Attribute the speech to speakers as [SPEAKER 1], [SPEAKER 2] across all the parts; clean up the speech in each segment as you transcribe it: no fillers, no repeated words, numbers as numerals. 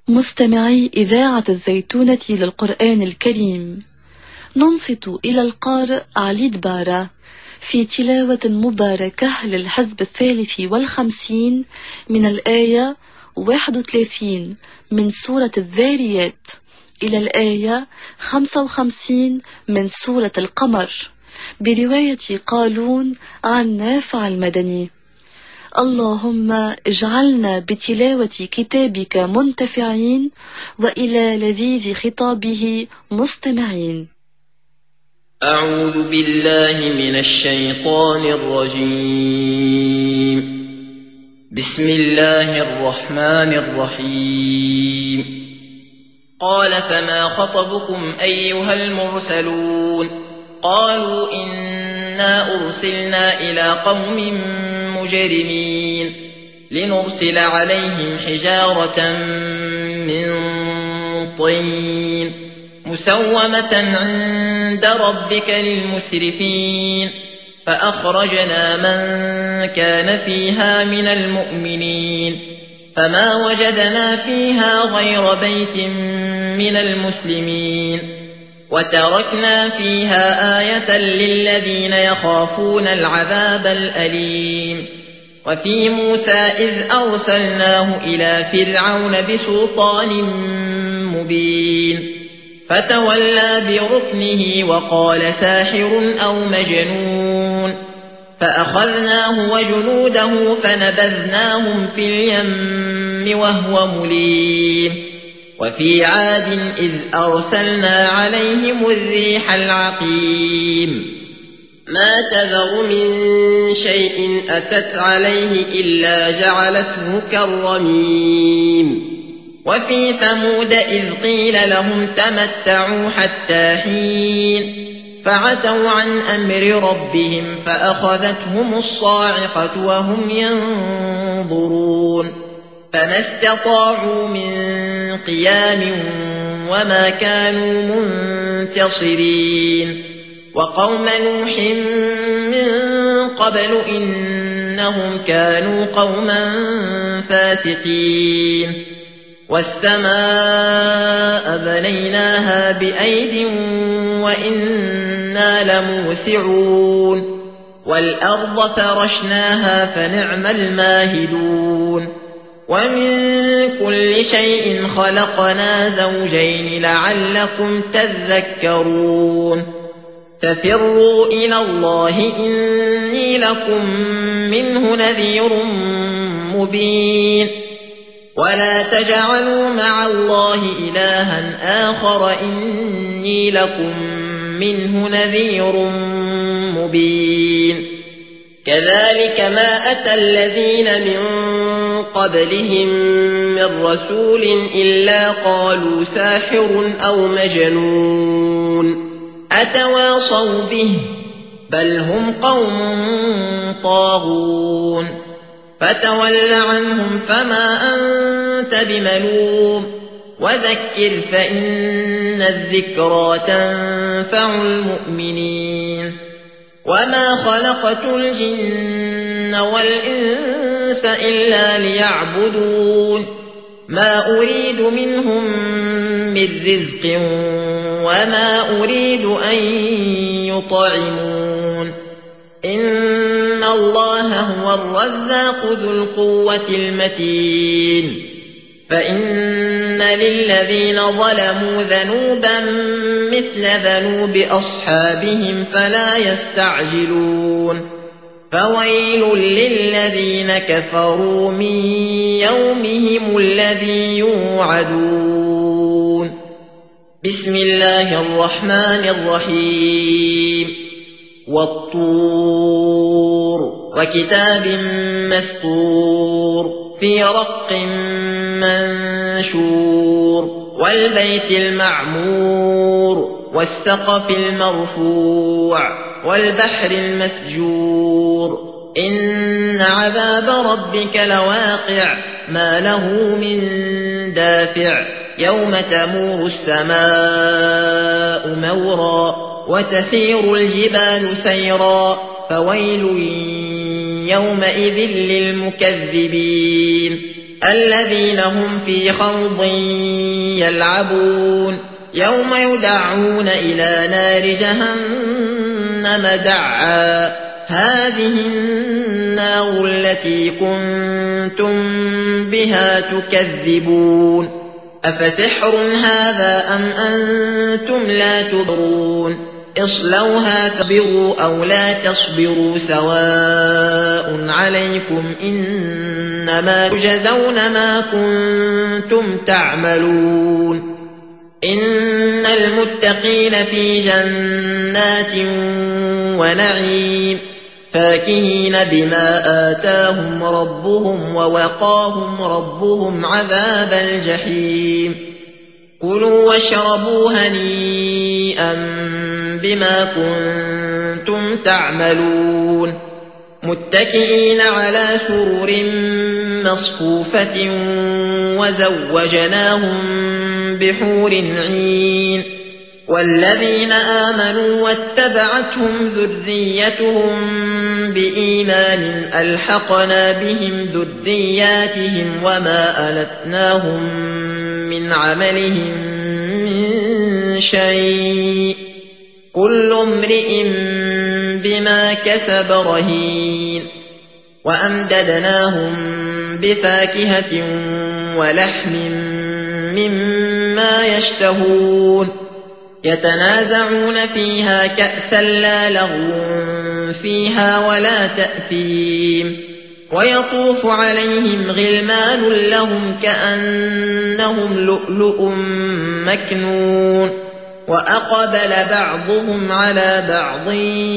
[SPEAKER 1] مستمعي إذاعة الزيتونة للقرآن الكريم، ننصت إلى القارئ علي دبارة في تلاوة مباركة للحزب 53 من الآية 31 من سورة الذاريات إلى الآية 55 من سورة القمر، برواية قالون عن نافع المدني. اللهم اجعلنا بتلاوة كتابك منتفعين وإلى لذيذ خطابه مستمعين.
[SPEAKER 2] أعوذ بالله من الشيطان الرجيم. بسم الله الرحمن الرحيم. قال فما خطبكم أيها المرسلون؟ قالوا إنا أرسلنا إلى قوم مجرمين لنرسل عليهم حجارة من طين مسومة عند ربك للمسرفين، فأخرجنا من كان فيها من المؤمنين فما وجدنا فيها غير بيت من المسلمين، وتركنا فيها آية للذين يخافون العذاب الأليم. وفي موسى إذ أرسلناه إلى فرعون بسلطان مبين فتولى بركنه وقال ساحر أو مجنون، فأخذناه وجنوده فنبذناهم في اليم وهو مليم. وفي عاد إذ أرسلنا عليهم الريح العقيم ما تذر من شيء أتت عليه إلا جعلته كالرميم. وفي ثمود إذ قيل لهم تمتعوا حتى حين فعتوا عن أمر ربهم فأخذتهم الصاعقة وهم ينظرون، فما استطاعوا من قيام وما كانوا منتصرين. وقوم نوح من قبل إنهم كانوا قوما فاسقين. والسماء بنيناها بأيد وإنا لموسعون، والأرض فرشناها فنعم الماهدون. ومن كل شيء خلقنا زوجين لعلكم تذكرون. ففروا إلى الله إني لكم منه نذير مبين. ولا تجعلوا مع الله إلها آخر إني لكم منه نذير مبين. كذلك ما أتى الذين من قبلهم من رسول إلا قالوا ساحر أو مجنون أتواصوا به بل هم قوم طاغون. فتول عنهم فما أنت بملوم وذكر فإن الذكرى تنفع المؤمنين. وما خلقت الجن والإنس إلا ليعبدون ما أريد منهم من رزق وما أريد أن يطعمون. إن الله هو الرزاق ذو القوة المتين. فإن للذين ظلموا ذنوبا مثل ذنوب أصحابهم فلا يستعجلون. فويل للذين كفروا من يومهم الذي يوعدون. بسم الله الرحمن الرحيم. والطور وكتاب مسطور في رق منشور والبيت المعمور والسقف المرفوع والبحر المسجور. إن عذاب ربك لواقع ما له من دافع. يوم تمور السماء مورا وتسير الجبال سيرا. فويل يومئذ للمكذبين. الذين هم في خوض يلعبون يوم يدعون إلى نار جهنم دعا هذه النار التي كنتم بها تكذبون أفسحر هذا أم أنتم لا تبصرون اصلوها تصبروا أو لا تصبروا سواء عليكم إنما تجزون ما كنتم تعملون إن المتقين في جنات ونعيم فاكهين بما آتاهم ربهم ووقاهم ربهم عذاب الجحيم كلوا واشربوا هنيئا بما كنتم تعملون متكئين على سرر مصفوفة وزوجناهم بحور عين والذين آمنوا واتبعتهم ذريتهم بإيمان ألحقنا بهم ذرياتهم وما ألتناهم من عملهم من شيء كل امرئ بما كسب رهين وأمددناهم بفاكهة ولحم مما يشتهون يتنازعون فيها كأسا لا لغو فيها ولا تأثيم ويطوف عليهم غلمان لهم كأنهم لؤلؤ مكنون وأقبل بعضهم على بعض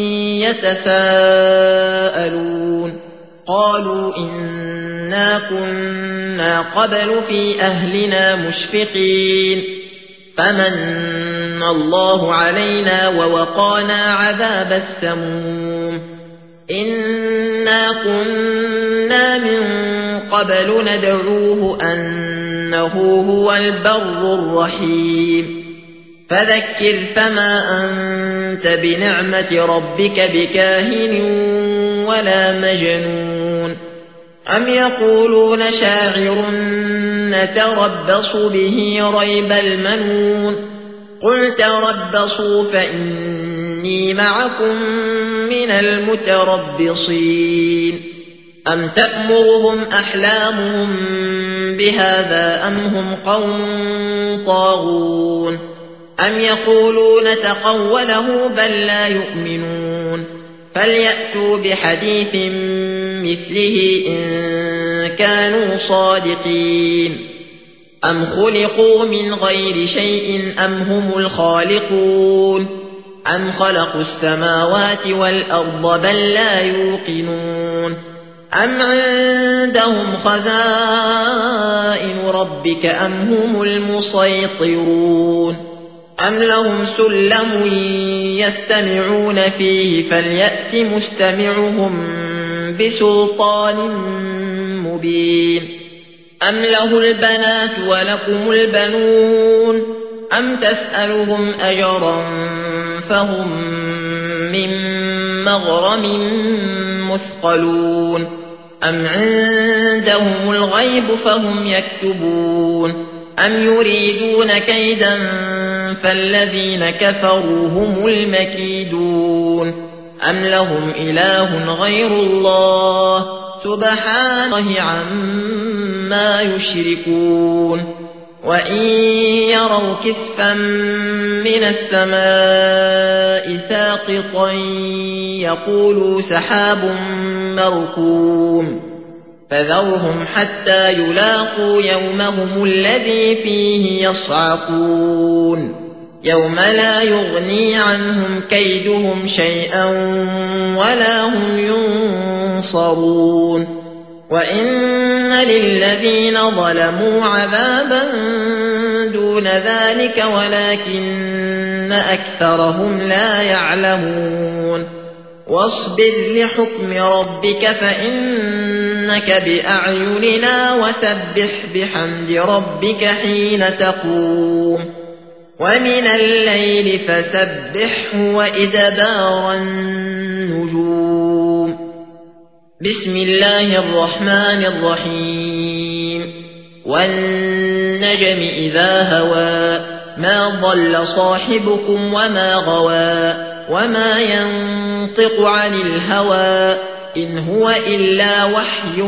[SPEAKER 2] يتساءلون قالوا إنا كنا قبل في أهلنا مشفقين فمن الله علينا ووقانا عذاب السموم إنا كنا من قبل ندعوه أنه هو البر الرحيم فذكر فما أنت بنعمة ربك بكاهن ولا مجنون أم يقولون شاعر نتربص به ريب المنون قل تربصوا فإني معكم من المتربصين أم تأمرهم أحلامهم بهذا أم هم قوم طاغون أم يقولون تقوله بل لا يؤمنون فليأتوا بحديث مثله إن كانوا صادقين أم خلقوا من غير شيء أم هم الخالقون أم خلقوا السماوات والأرض بل لا يوقنون أم عندهم خزائن ربك أم هم المسيطرون أم لهم سلم يستمعون فيه فليأت مستمعهم بسلطان مبين أم له البنات ولكم البنون أم تسألهم أجرا فهم من مغرم مثقلون أم عندهم الغيب فهم يكتبون أم يريدون كيدا فالذين كفروا هم المكيدون أم لهم إله غير الله سبحانه عما يشركون وإن يروا كسفا من السماء ساقطا يقولوا سحاب مركوم فذرهم حتى يلاقوا يومهم الذي فيه يصعقون يوم لا يغني عنهم كيدهم شيئا ولا هم ينصرون وإن للذين ظلموا عذابا دون ذلك ولكن أكثرهم لا يعلمون واصبر لحكم ربك فإنك بأعيننا وسبح بحمد ربك حين تقوم ومن الليل فسبحه وإدبار النجوم بسم الله الرحمن الرحيم والنجم إذا هوى ما ضل صاحبكم وما غوى وما ينطق عن الهوى إن هو إلا وحي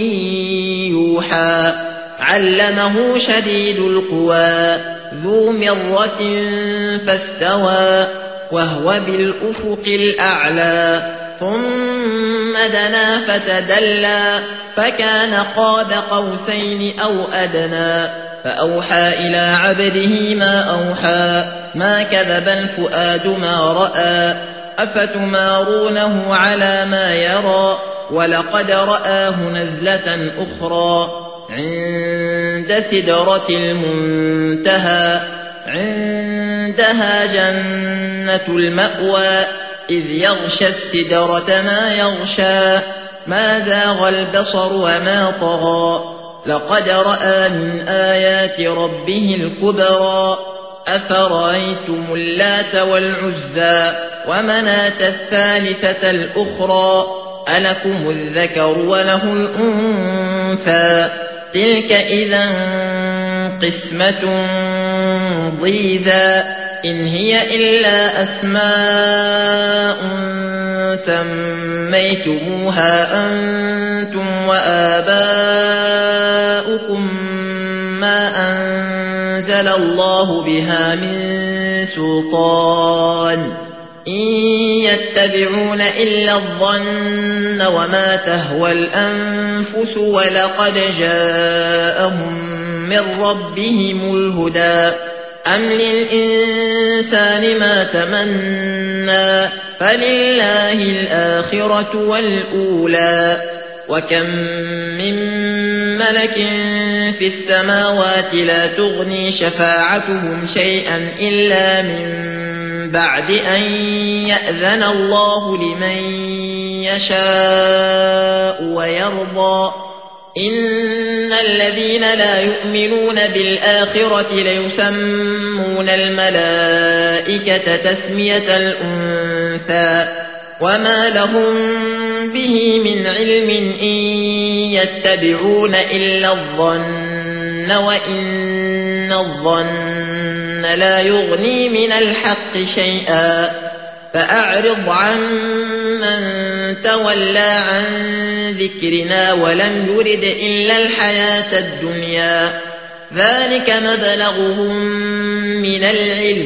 [SPEAKER 2] يوحى علمه شديد القوى ذو مرة فاستوى وهو بالأفق الأعلى ثم دنا فتدلى فكان قاب قوسين أو أدنى فأوحى إلى عبده ما أوحى ما كذب الفؤاد ما رأى أفتمارونه على ما يرى ولقد رآه نزلة أخرى عند سدرة المنتهى عندها جنة المأوى إذ يغشى السدرة ما يغشى ما زاغ البصر وما طغى لقد رأى من آيات ربه الكبرى أفرأيتم اللات والعزى ومناة الثالثة الأخرى ألكم الذكر وله الأنثى تلك إذا قسمة ضيزى إن هي إلا أسماء سميتموها أنتم وآباؤكم ما أنزل الله بها من سلطان إن يتبعون إلا الظن وما تهوى الأنفس ولقد جاءهم من ربهم الهدى أم للإنسان ما تمنى فلله الآخرة والأولى وكم من ملك في السماوات لا تغني شفاعتهم شيئا إلا من بعد أن يأذن الله لمن يشاء ويرضى إن الذين لا يؤمنون بالآخرة ليسمون الملائكة تسمية الأنثى وما لهم به من علم إن يتبعون إلا الظن وإن الظن لا يغني من الحق شيئا فأعرض عن من تولى عن ذكرنا ولم يرد إلا الحياة الدنيا ذلك مبلغهم من العلم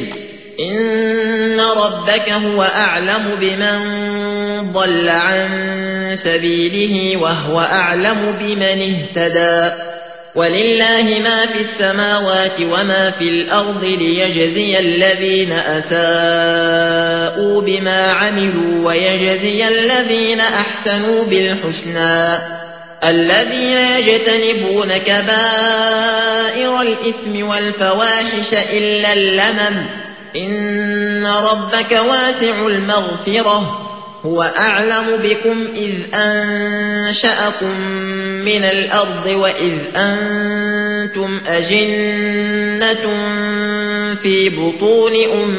[SPEAKER 2] إن ربك هو أعلم بمن ضل عن سبيله وهو أعلم بمن اهتدى ولله ما في السماوات وما في الأرض ليجزي الذين أساءوا بما عملوا ويجزي الذين أحسنوا بالحسنى الذين يجتنبون كبائر الإثم والفواحش إلا اللمم إن ربك واسع المغفرة هو أعلم بكم إذ أنشأكم من الأرض وإذ أنتم أجنة في بطون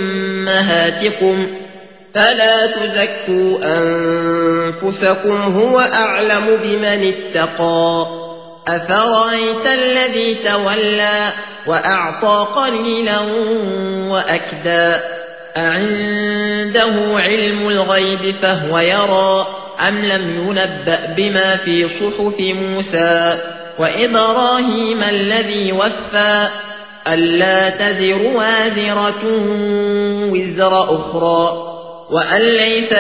[SPEAKER 2] أمهاتكم فلا تزكوا أنفسكم هو أعلم بمن اتقى أفرأيت الذي تولى وأعطى قليلا وأكدى أعنده علم الغيب فهو يرى أم لم ينبأ بما في صحف موسى وإبراهيم الذي وفى ألا تزر وازرة وزر أخرى وأن ليس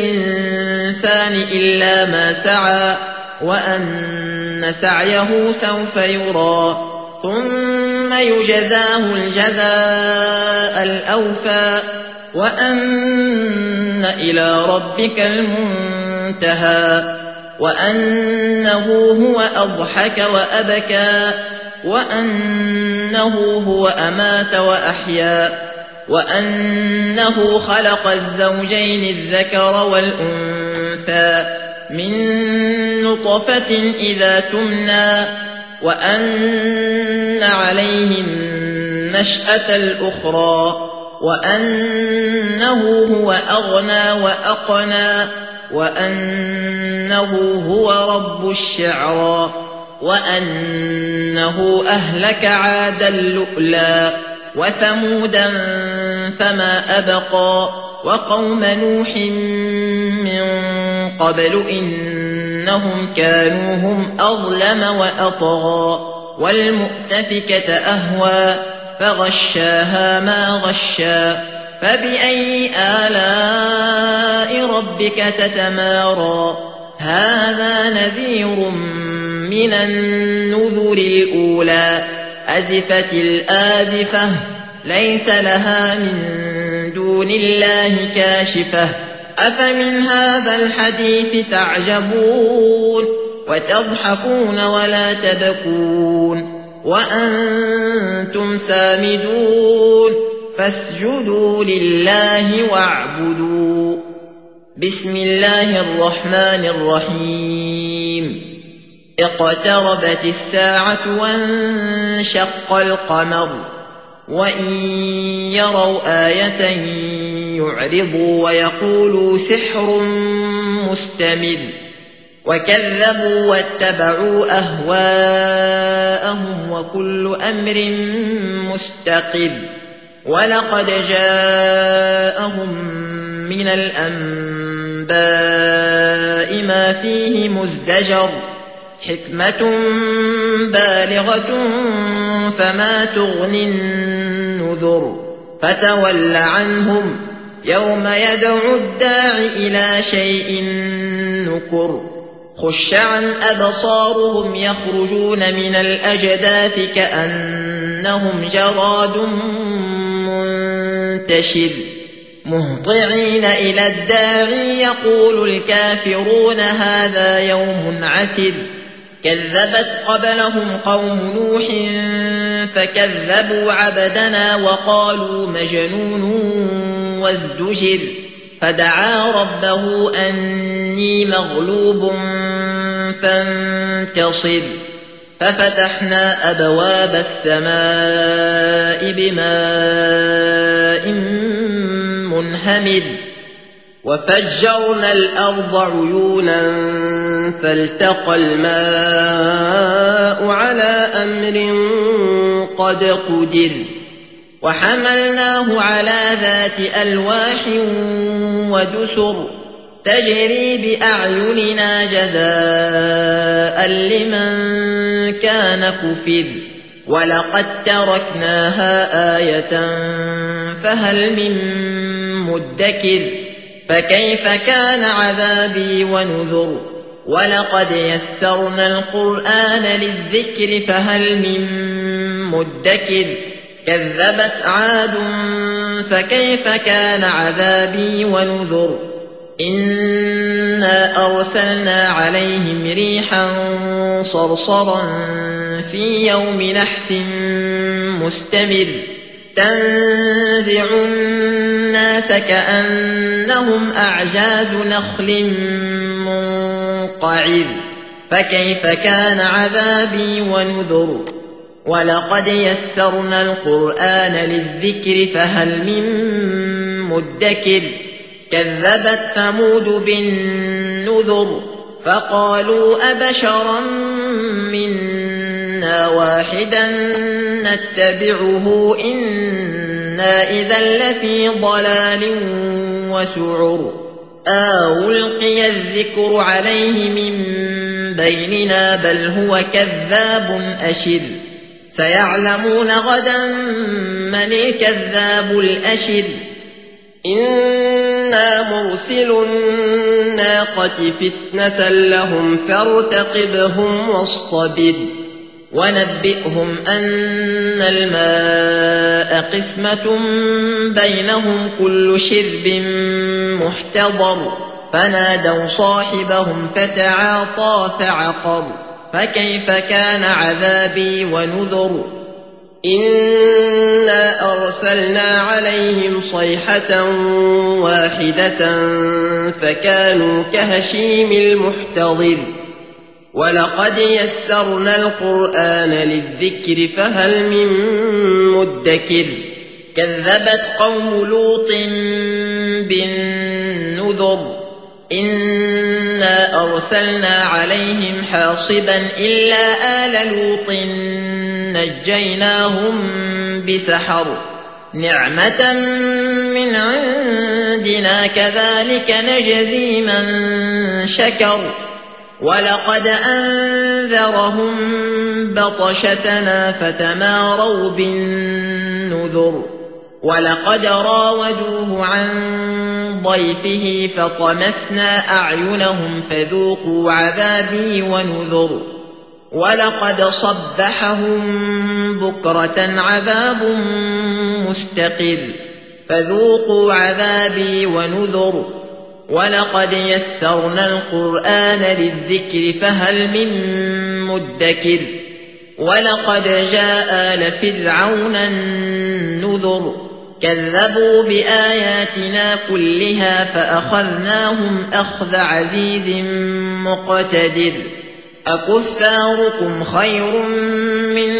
[SPEAKER 2] للإنسان إلا ما سعى وأن سعيه سوف يرى ثم يجزاه الجزاء الأوفى وأن إلى ربك المنتهى وأنه هو أضحك وأبكى وأنه هو أمات وأحيا وأنه خلق الزوجين الذكر والأنثى من نطفة إذا تمنى وأن عليه النشأة الأخرى وأنه هو أغنى وأقنى وأنه هو رب الشعرى وأنه أهلك عادا الأولى وثمودا فما أبقى وقوم نوح من قبل إنهم كانوا هم أظلم وأطغى والمؤتفكة أهوى فغشاها ما غشى فبأي آلاء ربك تتمارى هذا نذير من النذر الأولى أزفت الآزفة ليس لها من دون الله كاشفة أفمن هذا الحديث تعجبون وتضحكون ولا تبكون وأنتم سامدون فاسجدوا لله واعبدوا بسم الله الرحمن الرحيم اقتربت الساعة وانشق القمر وإن يروا آية يعرضوا ويقولوا سحر مستمر وكذبوا واتبعوا أهواءهم وكل أمر مستقر ولقد جاءهم من الأنباء ما فيه مزدجر حكمة بالغة فما تغني النذر فتول عنهم يوم يدعو الداع إلى شيء نكر خش عن أبصارهم يخرجون من الأجداث كأنهم جراد منتشر مهطعين إلى الداعي يقول الكافرون هذا يوم عسر كذبت قبلهم قوم نوح فكذبوا عبدنا وقالوا مجنون وازدجر فدعا ربه أني مغلوب فانتصر ففتحنا أبواب السماء بماء منهمر وفجرنا الأرض عيونا فالتقى الماء على أمر قد قدر وحملناه على ذات ألواح ودسر تجري بأعيننا جزاء لمن كان كفر ولقد تركناها آية فهل من مدكر فكيف كان عذابي ونذر ولقد يسرنا القرآن للذكر فهل من مدكر كذبت عاد فكيف كان عذابي ونذر إنا أرسلنا عليهم ريحا صرصرا في يوم نحس مستمر تنزع الناس كأنهم أعجاز نخل منقعر فكيف كان عذابي ونذر ولقد يسرنا القرآن للذكر فهل من مدكر كذبت ثمود بالنذر فقالوا أبشرا منا واحدا نتبعه إنا إذا لفي ضلال وسعر ألقي الذكر عليه من بيننا بل هو كذاب أشر سيعلمون غدا من الكذاب الأشر إنا مرسل الناقة فتنة لهم فارتقبهم واصطبر ونبئهم أن الماء قسمة بينهم كل شرب محتضر فنادوا صاحبهم فتعاطى فعقر فكيف كان عذابي ونذر إنا أرسلنا عليهم صيحة واحدة فكانوا كهشيم المحتضر ولقد يسرنا القرآن للذكر فهل من مدكر كذبت قوم لوط بالنذر إنا أرسلنا عليهم حاصبا إلا آل لوط نجيناهم بسحر نعمة من عندنا كذلك نجزي من شكر ولقد أنذرهم بطشتنا فتماروا بالنذر ولقد راودوه عن ضيفه فطمسنا أعينهم فذوقوا عذابي ونذر ولقد صبحهم بكرة عذاب مستقر فذوقوا عذابي ونذر ولقد يسرنا القرآن للذكر فهل من مدكر ولقد جاء آل فرعون النذر كذبوا بآياتنا كلها فأخذناهم أخذ عزيز مقتدر أكفاركم خير من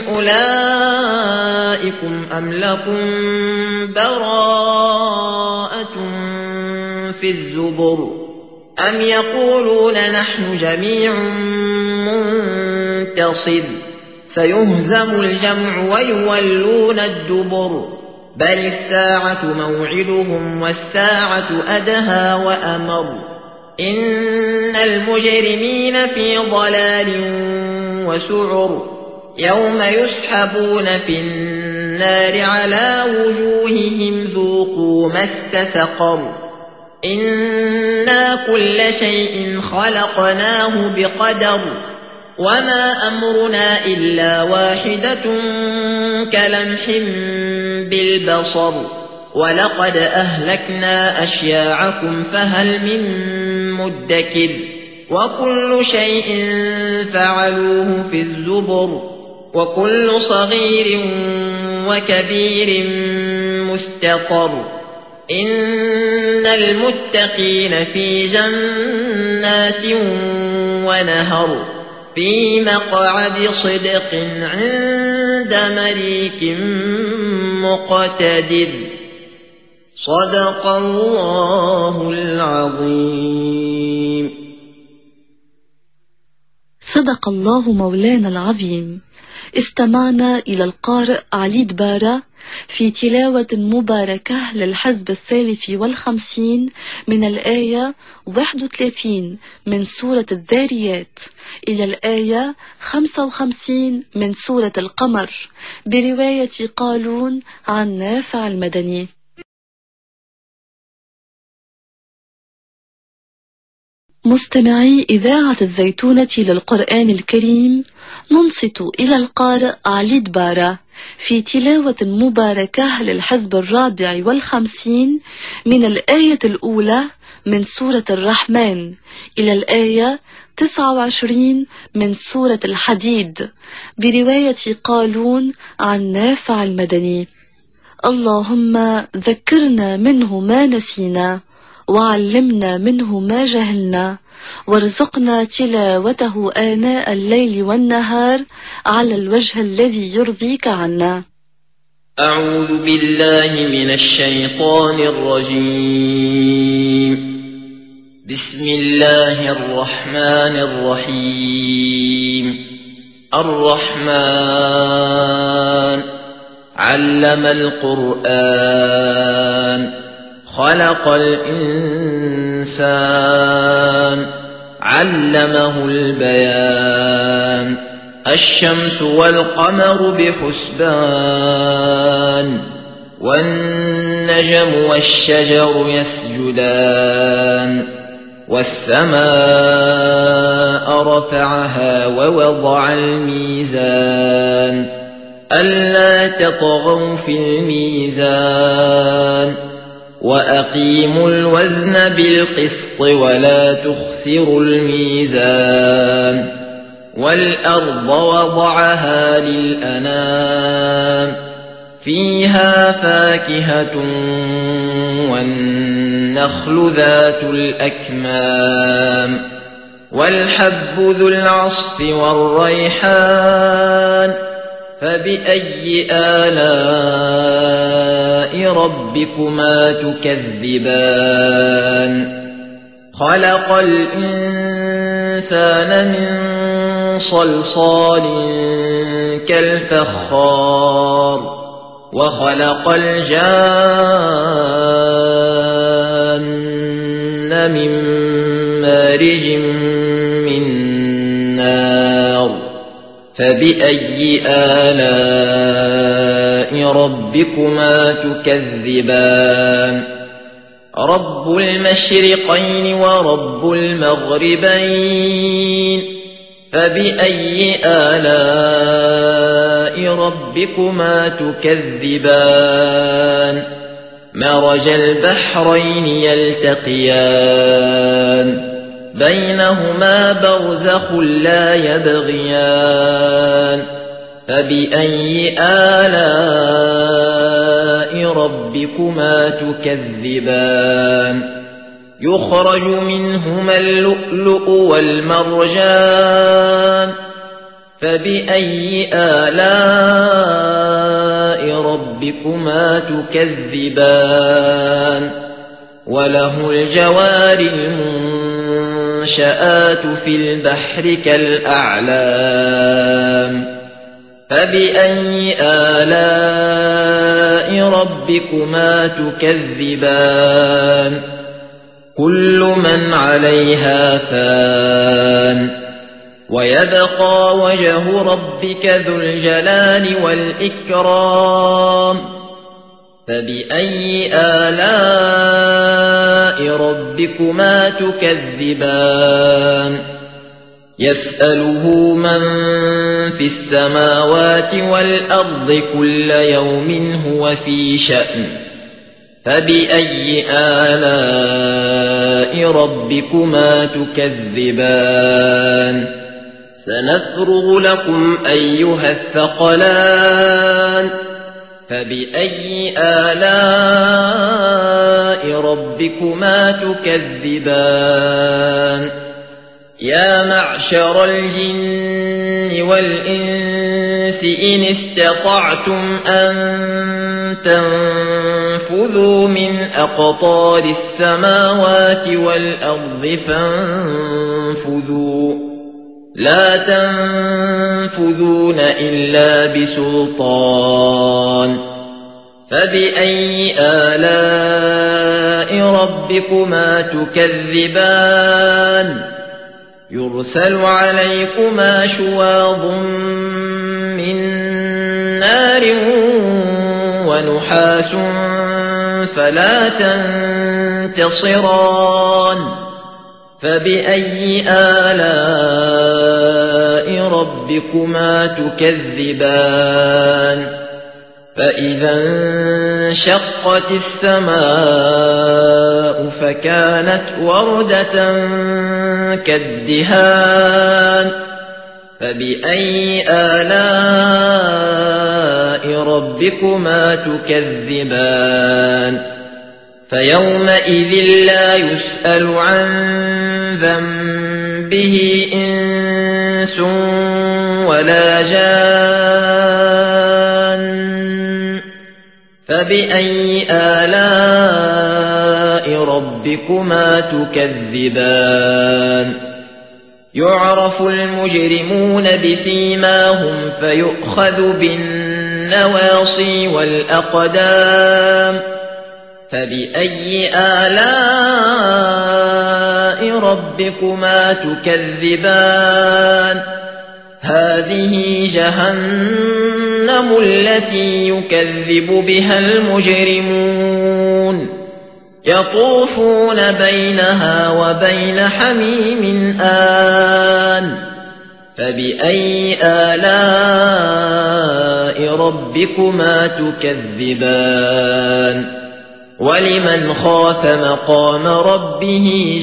[SPEAKER 2] أولئكم أم لكم براءة في الزبر أم يقولون نحن جميع منتصر سيهزم الجمع ويولون الدبر بل الساعة موعدهم والساعة أدهى وأمر إن المجرمين في ضلال وسعر يوم يسحبون في النار على وجوههم ذوقوا مس سقر إنا كل شيء خلقناه بقدر وما أمرنا إلا واحدة كلمح بالبصر ولقد أهلكنا أشياعكم فهل من مدكر وكل شيء فعلوه في الزبر وكل صغير وكبير مستقر إن المتقين في جنات ونهر في مقعد صدق عند مليك مقتدر صدق الله العظيم.
[SPEAKER 1] صدق الله مولانا العظيم. استمعنا إلى القارئ علي دبارة في تلاوة مباركة للحزب 53 من الآية 31 من سورة الذاريات إلى الآية 55 من سورة القمر برواية قالون عن نافع المدني. مستمعي إذاعة الزيتونة للقرآن الكريم، ننصت إلى القارئ علي دبارة في تلاوة مباركة للحزب 54 من الآية الأولى من سورة الرحمن إلى الآية 29 من سورة الحديد برواية قالون عن نافع المدني. اللهم ذكرنا منه ما نسينا وعلمنا منه ما جهلنا وارزقنا تلاوته آناء الليل والنهار على الوجه الذي يرضيك عنا.
[SPEAKER 2] أعوذ بالله من الشيطان الرجيم. بسم الله الرحمن الرحيم. الرحمن علم القرآن خلق الإنسان علمه البيان الشمس والقمر بحسبان والنجم والشجر يسجدان والسماء رفعها ووضع الميزان ألا تطغوا في الميزان وأقيموا الوزن بالقسط ولا تخسروا الميزان والأرض وضعها للأنام فيها فاكهة والنخل ذات الأكمام والحب ذو العصف والريحان فبأي آلاء ربكما تكذبان خلق الإنسان من صلصال كالفخار وخلق الجان من مارج من نار فبأي آلاء ربكما تكذبان رب المشرقين ورب المغربين فبأي آلاء ربكما تكذبان مرج البحرين يلتقيان بينهما برزخ لا يبغيان فبأي آلاء ربكما تكذبان يخرج منهما اللؤلؤ والمرجان فبأي آلاء ربكما تكذبان وله الجوار المنشآت في البحر كالأعلام فبأي آلاء ربكما تكذبان كل من عليها فان ويبقى وجه ربك ذو الجلال والإكرام فبأي آلاء ربكما تكذبان يسأله من في السماوات والأرض كل يوم هو في شأن فبأي آلاء ربكما تكذبان سنفرغ لكم أيها الثقلان فبأي آلاء ربكما تكذبان يا معشر الجن والإنس إن استطعتم أن تنفذوا من أقطار السماوات والأرض فانفذوا لا تنفذون إلا بسلطان فبأي آلاء ربكما تكذبان يرسل عليكما شواظ من نار ونحاس فلا تنتصران فبأي آلاء ربكما تكذبان فإذا انشقت السماء فكانت وردة كالدهان فبأي آلاء ربكما تكذبان فيومئذ لا يسأل عن ذنبه إنس ولا جان فبأي آلاء ربكما تكذبان يعرف المجرمون بسيماهم فيؤخذ بالنواصي والأقدام فبأي آلاء ربكما تكذبان هذه جهنم التي يكذب بها المجرمون يطوفون بينها وبين حميم آن فبأي آلاء ربكما تكذبان ولمن خاف مقام ربه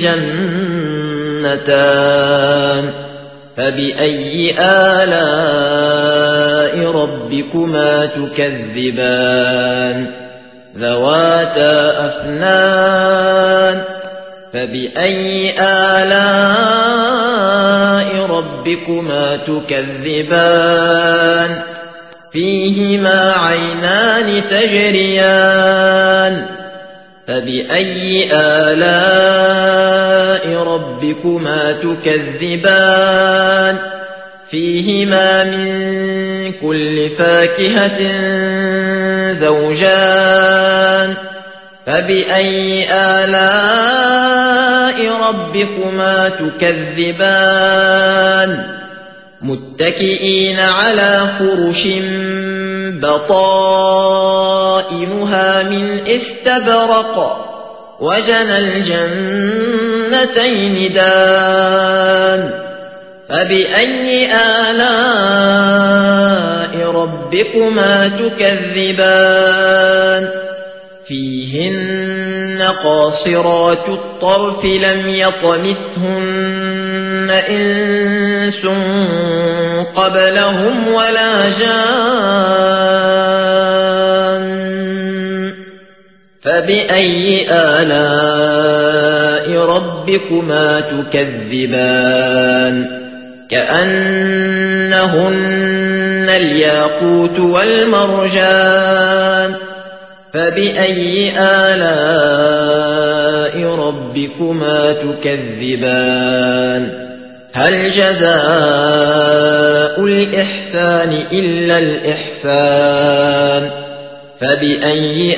[SPEAKER 2] جنتان فبأي آلاء ربكما تكذبان ذواتا أفنان فبأي آلاء ربكما تكذبان فيهما عينان تجريان فبأي آلاء ربكما تكذبان فيهما من كل فاكهة زوجان فبأي آلاء ربكما تكذبان متكئين على فرش بطائنها من استبرق وجنى الجنتين دان فبأي آلاء ربكما تكذبان فيهن قاصرات الطرف لم يطمثهن إنس قبلهم ولا جان فبأي آلاء ربكما تكذبان كأنهن الياقوت والمرجان فبأي آلاء ربكما تكذبان هل جزاء الإحسان إلا الإحسان فبأي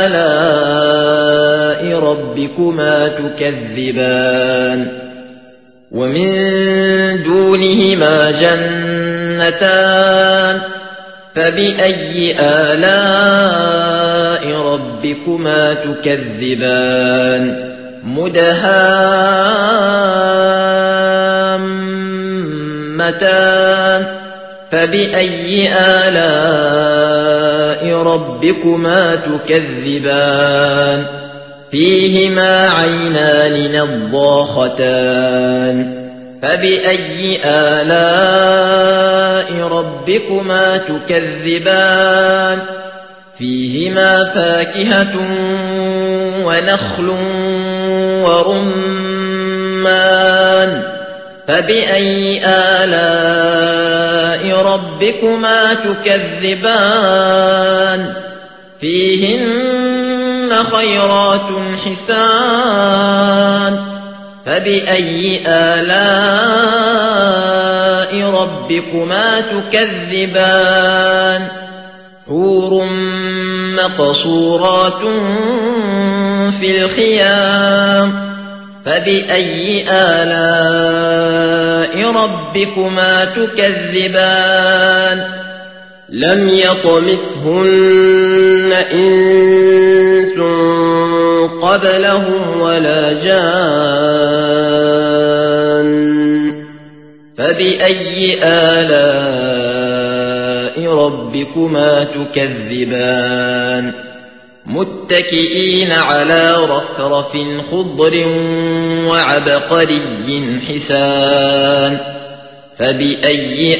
[SPEAKER 2] آلاء ربكما تكذبان ومن دونهما جنتان فبأي آلاء ربكما تكذبان مدهامتان فبأي آلاء ربكما تكذبان فيهما عينان نضاختان فبأي آلاء ربكما تكذبان فيهما فاكهة ونخل ورمان فبأي آلاء ربكما تكذبان فيهن خيرات حسان فبأي آلاء ربكما تكذبان حور مقصورات في الخيام فبأي آلاء ربكما تكذبان لم يطمثهن إنس قبلهم ولا جان فبأي آلاء ربكما تكذبان متكئين على رفرف خضر وعبقري حسان فبأي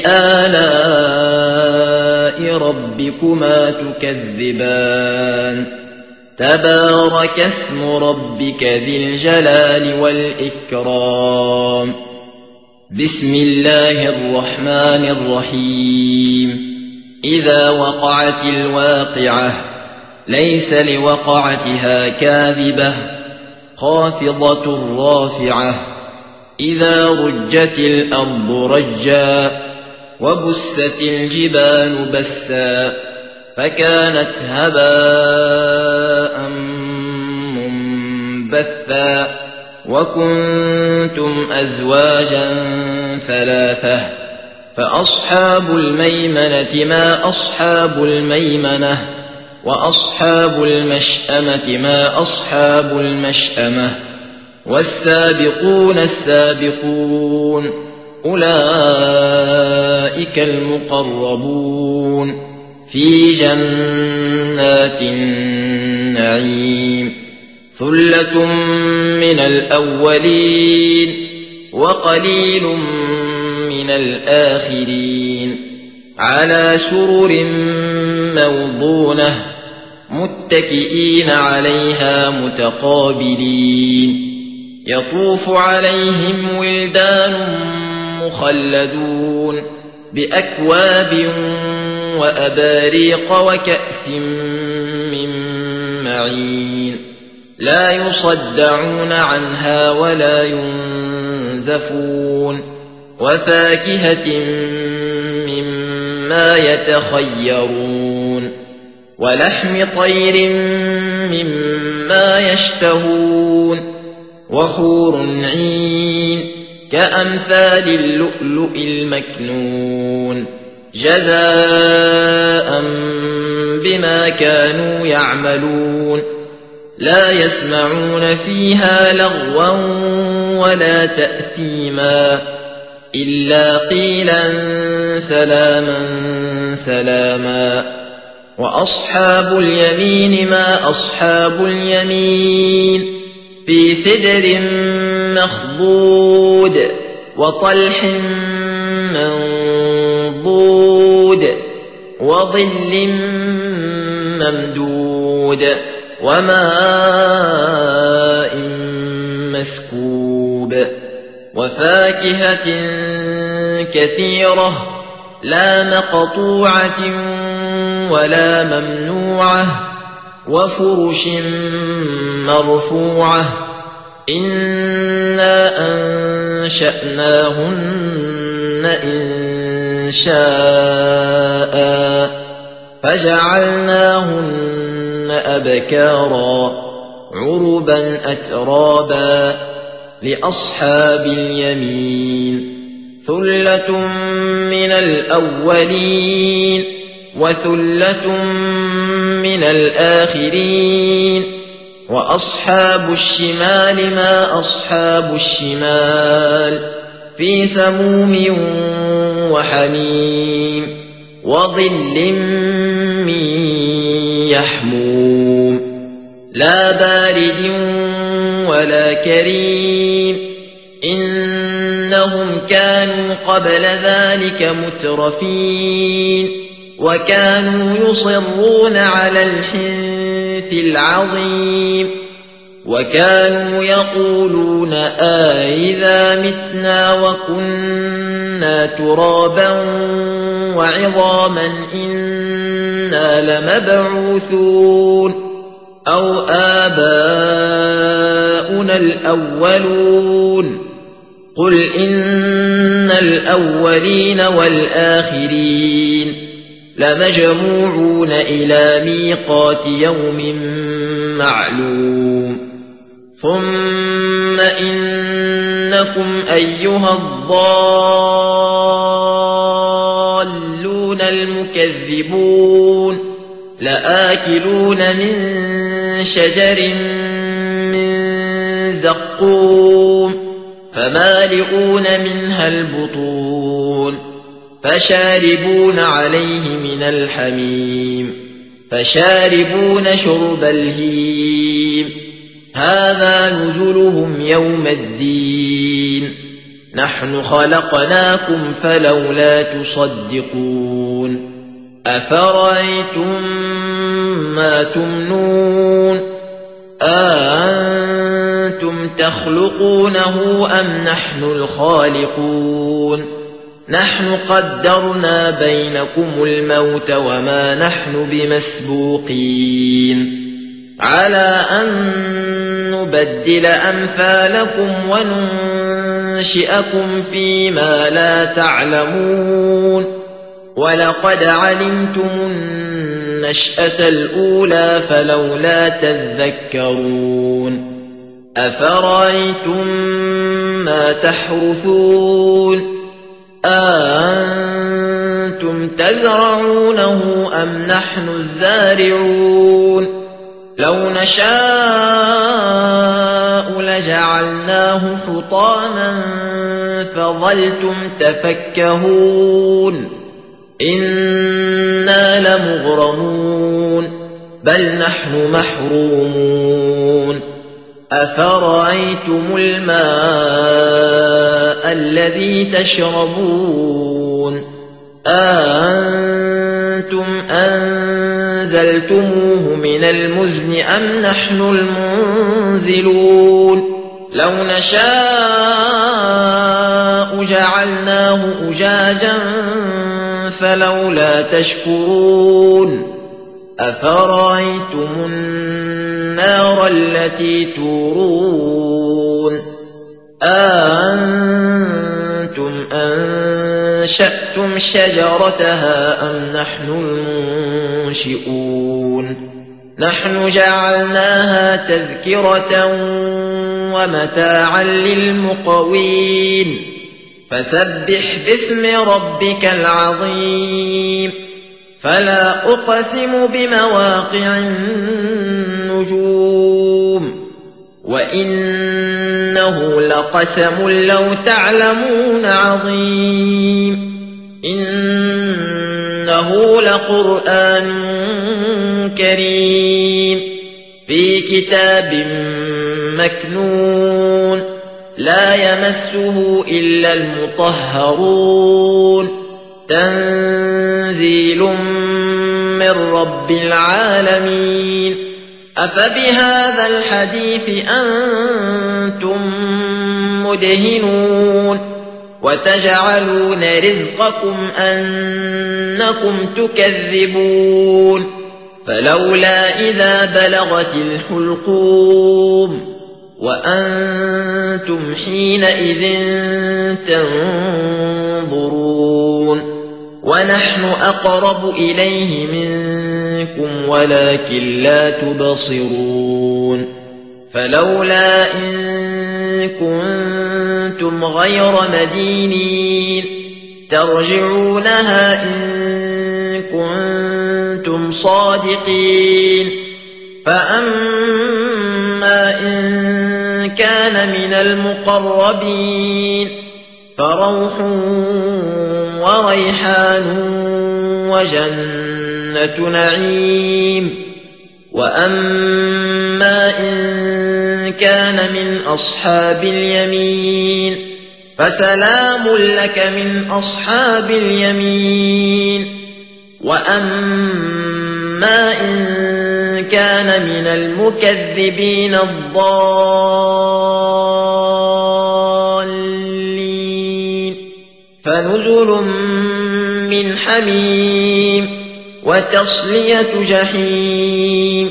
[SPEAKER 2] آلاء ربكما تكذبان تبارك اسم ربك ذي الجلال والإكرام بسم الله الرحمن الرحيم إذا وقعت الواقعة ليس لوقعتها كاذبة خافضة رافعة إذا رجت الأرض رجا وبست الجبال بسا فكانت هباء منبثا وكنتم أزواجا ثلاثة فأصحاب الميمنة ما أصحاب الميمنة وأصحاب المشأمة ما أصحاب المشأمة والسابقون السابقون أولئك المقربون في جنات النعيم ثلة من الأولين وقليل من الآخرين على سرر موضونة متكئين عليها متقابلين يطوف عليهم ولدان مخلدون بأكواب وأباريق وكأس من معين لا يصدعون عنها ولا ينزفون وفاكهة مما يتخيرون ولحم طير مما يشتهون وحور عين كأمثال اللؤلؤ المكنون جزاء بما كانوا يعملون لا يسمعون فيها لغوا ولا تأثيما إلا قيلا سلاما سلاما وأصحاب اليمين ما أصحاب اليمين في سدر مخضود وطلح منضود وظل ممدود وماء مسكوب وفاكهة كثيرة لا مقطوعة ولا ممنوعة وفرش مرفوعة إنا أنشأناهن إنشاء فجعلناهن أبكارا عربا أترابا لأصحاب اليمين ثلة من الأولين وثلة من الآخرين وأصحاب الشمال ما أصحاب الشمال في سموم وحميم وظل من يحموم لا بارد ولا كريم إنهم كانوا قبل ذلك مترفين وكانوا يصرون على الحنث العظيم وكانوا يقولون أئذا متنا وكنا ترابا وعظاما إنا لمبعوثون أو آباؤنا الأولون قل إن الأولين والآخرين لمجموعون إلى ميقات يوم معلوم ثم إنكم أيها الضالون المكذبون لآكلون من شجر من زقوم فمالئون منها البطون فشاربون عليه من الحميم فشاربون شرب الهيم هذا نزلهم يوم الدين نحن خلقناكم فلولا تصدقون أفرأيتم ما تمنون أأنتم تخلقونه أم نحن الخالقون نحن قدرنا بينكم الموت وما نحن بمسبوقين على أن نبدل أمثالكم وننشئكم فيما لا تعلمون ولقد علمتم النشأة الأولى فلولا تذكرون أفرأيتم ما تحرثون أأنتم تزرعونه أم نحن الزارعون لو نشاء لجعلناه حطاما فظلتم تفكهون إنا لمغرمون بل نحن محرومون أفرأيتم الماء الذي تشربون أأنتم أنزلتموه من المزن أم نحن المنزلون لو نشاء جعلناه أجاجا فلولا تشكرون أفرأيتم النار النار التي تورون أأنتم أنشأتم شجرتها أم نحن المنشئون نحن جعلناها تذكرة ومتاعا للمقوين فسبح باسم ربك العظيم فلا أقسم بمواقع النجوم وإنه لقسم لو تعلمون عظيم إنه لقرآن كريم في كتاب مكنون لا يمسه إلا المطهرون تنزيل من رب العالمين أفبهذا الحديث أنتم مدهنون وتجعلون رزقكم أنكم تكذبون فلولا إذا بلغت الحلقوم وأنتم حينئذ تنظرون ونحن أقرب إليه منكم ولكن لا تبصرون فلولا إن كنتم غير مدينين ترجعونها إن كنتم صادقين فأما إن كان من المقربين فروح وريحان وجنة نعيم وأما إن كان من أصحاب اليمين فسلام لك من أصحاب اليمين وأما إن كان من المكذبين الضالين فنزل من حميم وتصلية جحيم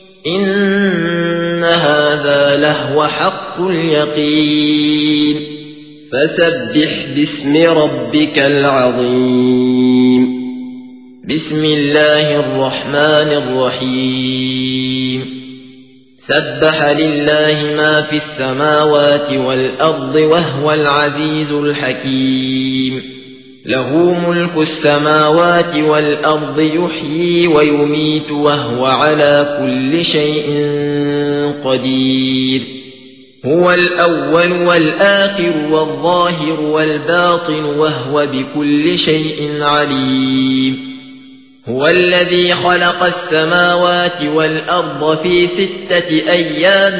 [SPEAKER 2] إن هذا لهو حق اليقين فسبح باسم ربك العظيم بسم الله الرحمن الرحيم سبح لله ما في السماوات والأرض وهو العزيز الحكيم له ملك السماوات والأرض يحيي ويميت وهو على كل شيء قدير هو الأول والآخر والظاهر والباطن وهو بكل شيء عليم هو الذي خلق السماوات والأرض في 6 أيام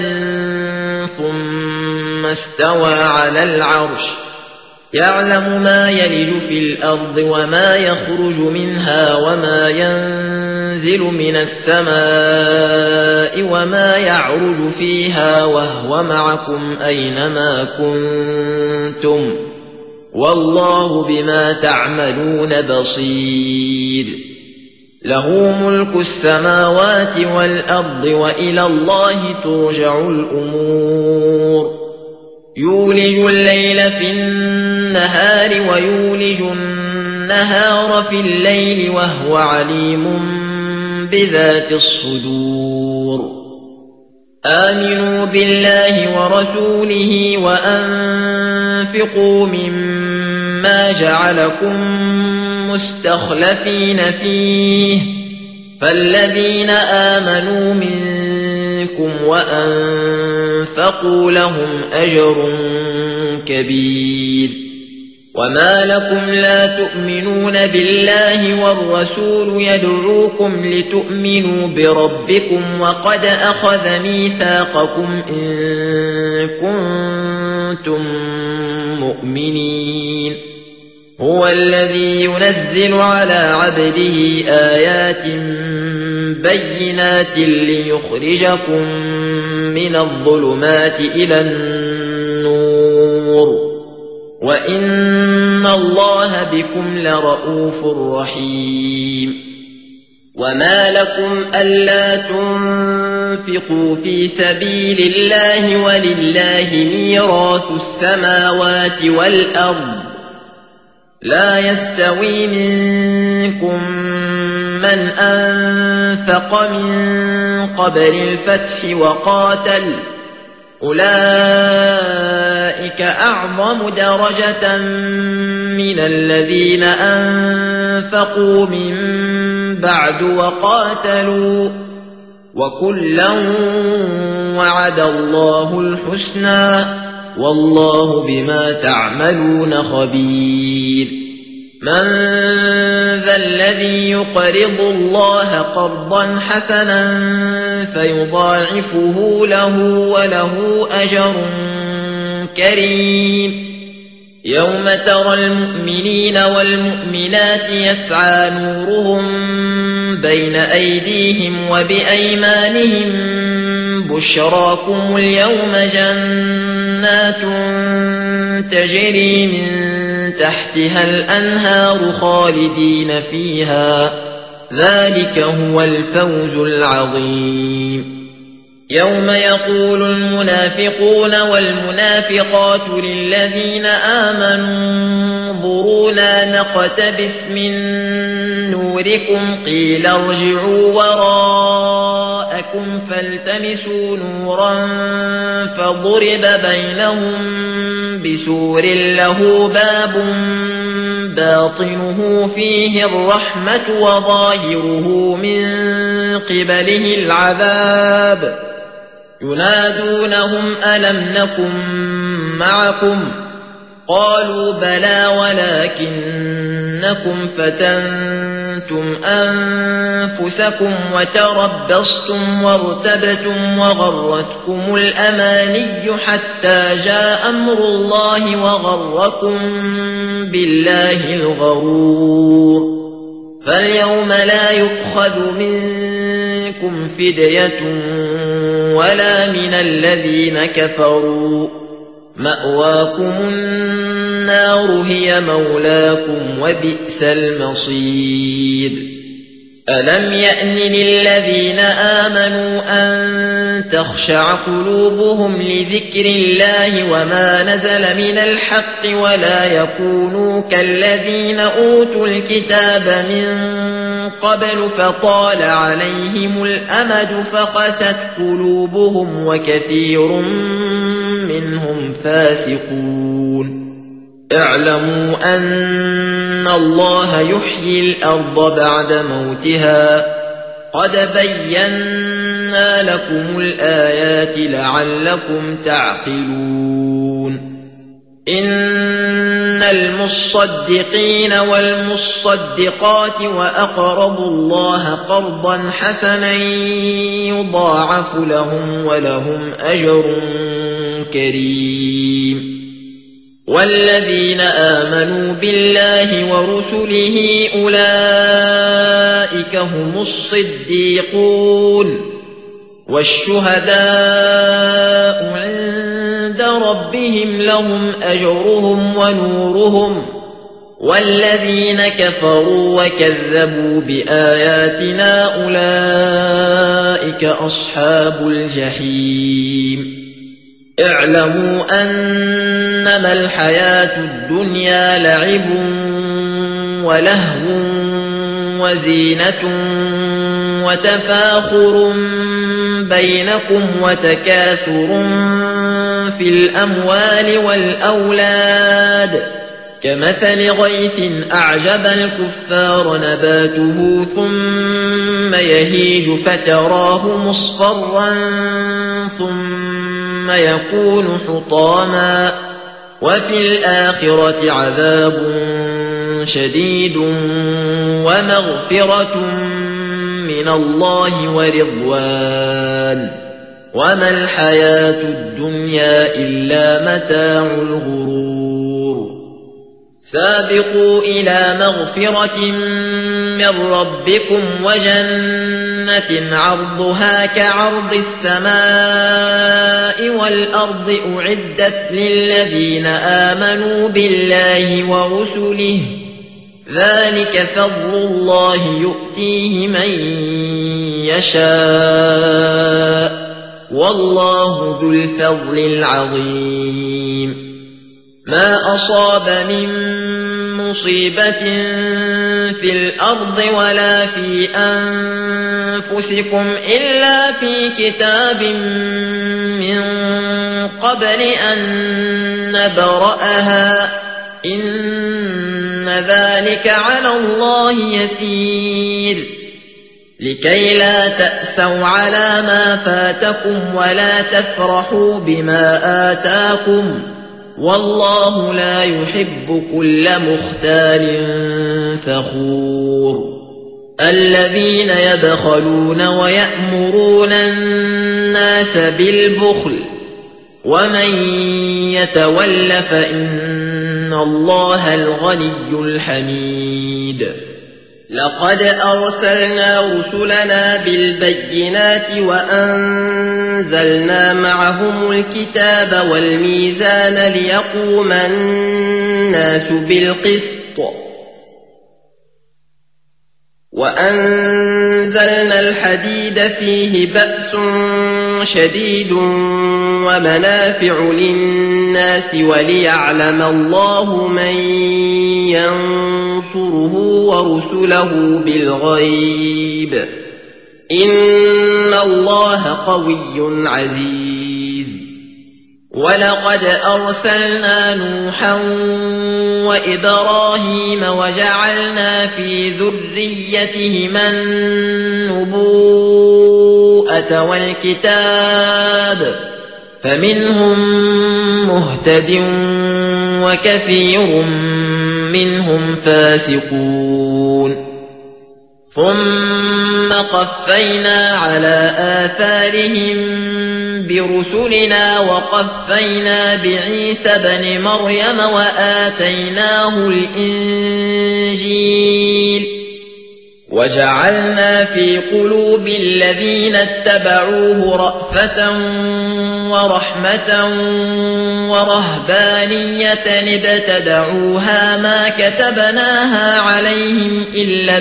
[SPEAKER 2] ثم استوى على العرش يعلم ما يلج في الأرض وما يخرج منها وما ينزل من السماء وما يعرج فيها وهو معكم أينما كنتم والله بما تعملون بصير له ملك السماوات والأرض وإلى الله ترجع الأمور يولج الليل في النهار ويولج النهار في الليل وهو عليم بذات الصدور آمنوا بالله ورسوله وأنفقوا مما جعلكم مستخلفين فيه فالذين آمنوا منكم وأنفقوا لهم أجر كبير وما لكم لا تؤمنون بالله والرسول يدعوكم لتؤمنوا بربكم وقد أخذ ميثاقكم إن كنتم مؤمنين هو الذي ينزل على عبده آيات بينات ليخرجكم من الظلمات إلى النور وإن الله بكم لرؤوف رحيم وما لكم ألا وأنفقوا في سبيل الله ولله ميراث السماوات والأرض لا يستوي منكم من أنفق من قبل الفتح وقاتل أولئك أعظم درجة من الذين أنفقوا من بعد وقاتلوا وكلا وعد الله الحسنى والله بما تعملون خبير من ذا الذي يقرض الله قرضا حسنا فيضاعفه له وله أجر كريم يوم ترى المؤمنين والمؤمنات يسعى نورهم بين أيديهم وبأيمانهم بشراكم اليوم جنات تجري من تحتها الأنهار خالدين فيها ذلك هو الفوز العظيم يوم يقول المنافقون والمنافقات للذين آمنوا انظرونا نقتبس من نوركم قيل ارجعوا وراءكم فالتمسوا نورا فضرب بينهم بسور له باب باطنه فيه الرحمة وظاهره من قبله العذاب ينادونهم ألم نكن معكم قالوا بلى ولكنكم فتنتم أنفسكم وتربصتم وارتبتم وغرتكم الأماني حتى جاء أمر الله وغركم بالله الغرور فاليوم لا يؤخذ منكم فدية ولا من الذين كفروا مأواكم النار هي مولاكم وبئس المصير ألم يأن للذين آمنوا أن تخشع قلوبهم لذكر الله وما نزل من الحق ولا يكونوا كالذين أوتوا الكتاب من قبل فطال عليهم الأمد فقست قلوبهم وكثير منهم فاسقون اعلموا أن الله يحيي الأرض بعد موتها قد بينا لكم الآيات لعلكم تعقلون إن المصدقين والمصدقات وأقرضوا الله قرضا حسنا يضاعف لهم ولهم أجر كريم والذين آمنوا بالله ورسله أولئك هم الصديقون والشهداء عند ربهم لهم أجرهم ونورهم والذين كفروا وكذبوا بآياتنا أولئك أصحاب الجحيم اعلموا أنما الحياة الدنيا لعب ولهو وزينة وتفاخر بينكم وتكاثر في الأموال والأولاد كمثل غيث أعجب الكفار نباته ثم يهيج فتراه مصفرا ثم يكون حطاما وفي الآخرة عذاب شديد ومغفرة من الله ورضوان وما الحياة الدنيا إلا متاع الغرور سابقوا إلى مغفرة من ربكم وجنة عرضها كعرض السماء والأرض أعدت للذين آمنوا بالله ورسله ذلك فضل الله يؤتيه من يشاء والله ذو الفضل العظيم ما أصاب من مصيبة في الأرض ولا في أنفسكم إلا في كتاب من قبل أن نبرأها إن ذلك على الله يسير لكي لا تأسوا على ما فاتكم ولا تفرحوا بما آتاكم والله لا يحب كل مختال فخور الذين يبخلون ويأمرون الناس بالبخل ومن يتول فإن الله الغني الحميد لقد أرسلنا رسلنا بالبينات وأنزلنا معهم الكتاب والميزان ليقوم الناس بالقسط وأنزلنا الحديد فيه بأس شديد ومنافع للناس وليعلم الله من ينصره ورسله بالغيب إن الله قوي عزيز ولقد أرسلنا نوحا وإبراهيم وجعلنا في ذريتهما النبوءة والكتاب فمنهم مهتد وكثير منهم فاسقون ثم قفينا على آثارهم برسلنا وقفينا بعيسى بن مريم وآتيناه الإنجيل وجعلنا في قلوب الذين اتبعوه رأفة ورحمة ورهبانية ابتدعوها ما كتبناها عليهم إلا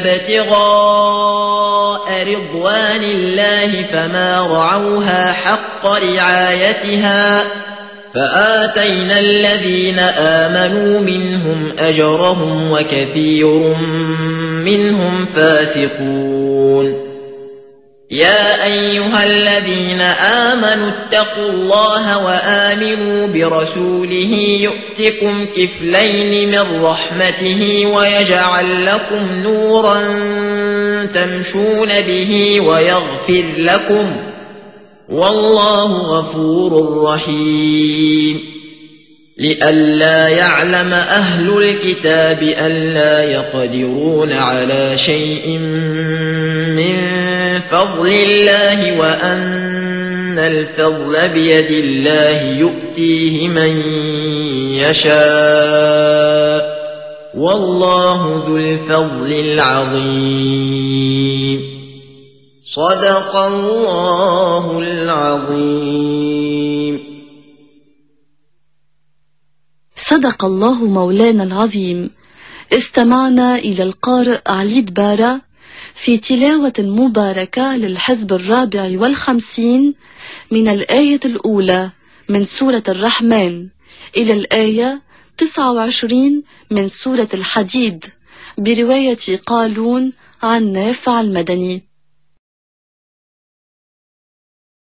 [SPEAKER 2] ابتغاء رضوان الله فما رعوها حق رعايتها فآتينا الذين آمنوا منهم أجرهم وكثير منهم فاسقون يا أيها الذين آمنوا اتقوا الله وآمنوا برسوله يؤتكم كفلين من رحمته ويجعل لكم نورا تمشون به ويغفر لكم والله غفور رحيم لئلا يعلم أهل الكتاب ألا يقدرون على شيء من فضل الله وأن الفضل بيد الله يؤتيه من يشاء والله ذو الفضل العظيم صدق الله العظيم
[SPEAKER 1] صدق الله مولانا العظيم. استمعنا إلى القارئ علي دبارة في تلاوة مباركة للحزب 54 من الآية الأولى من سورة الرحمن إلى الآية 29 من سورة الحديد برواية قالون عن نافع المدني.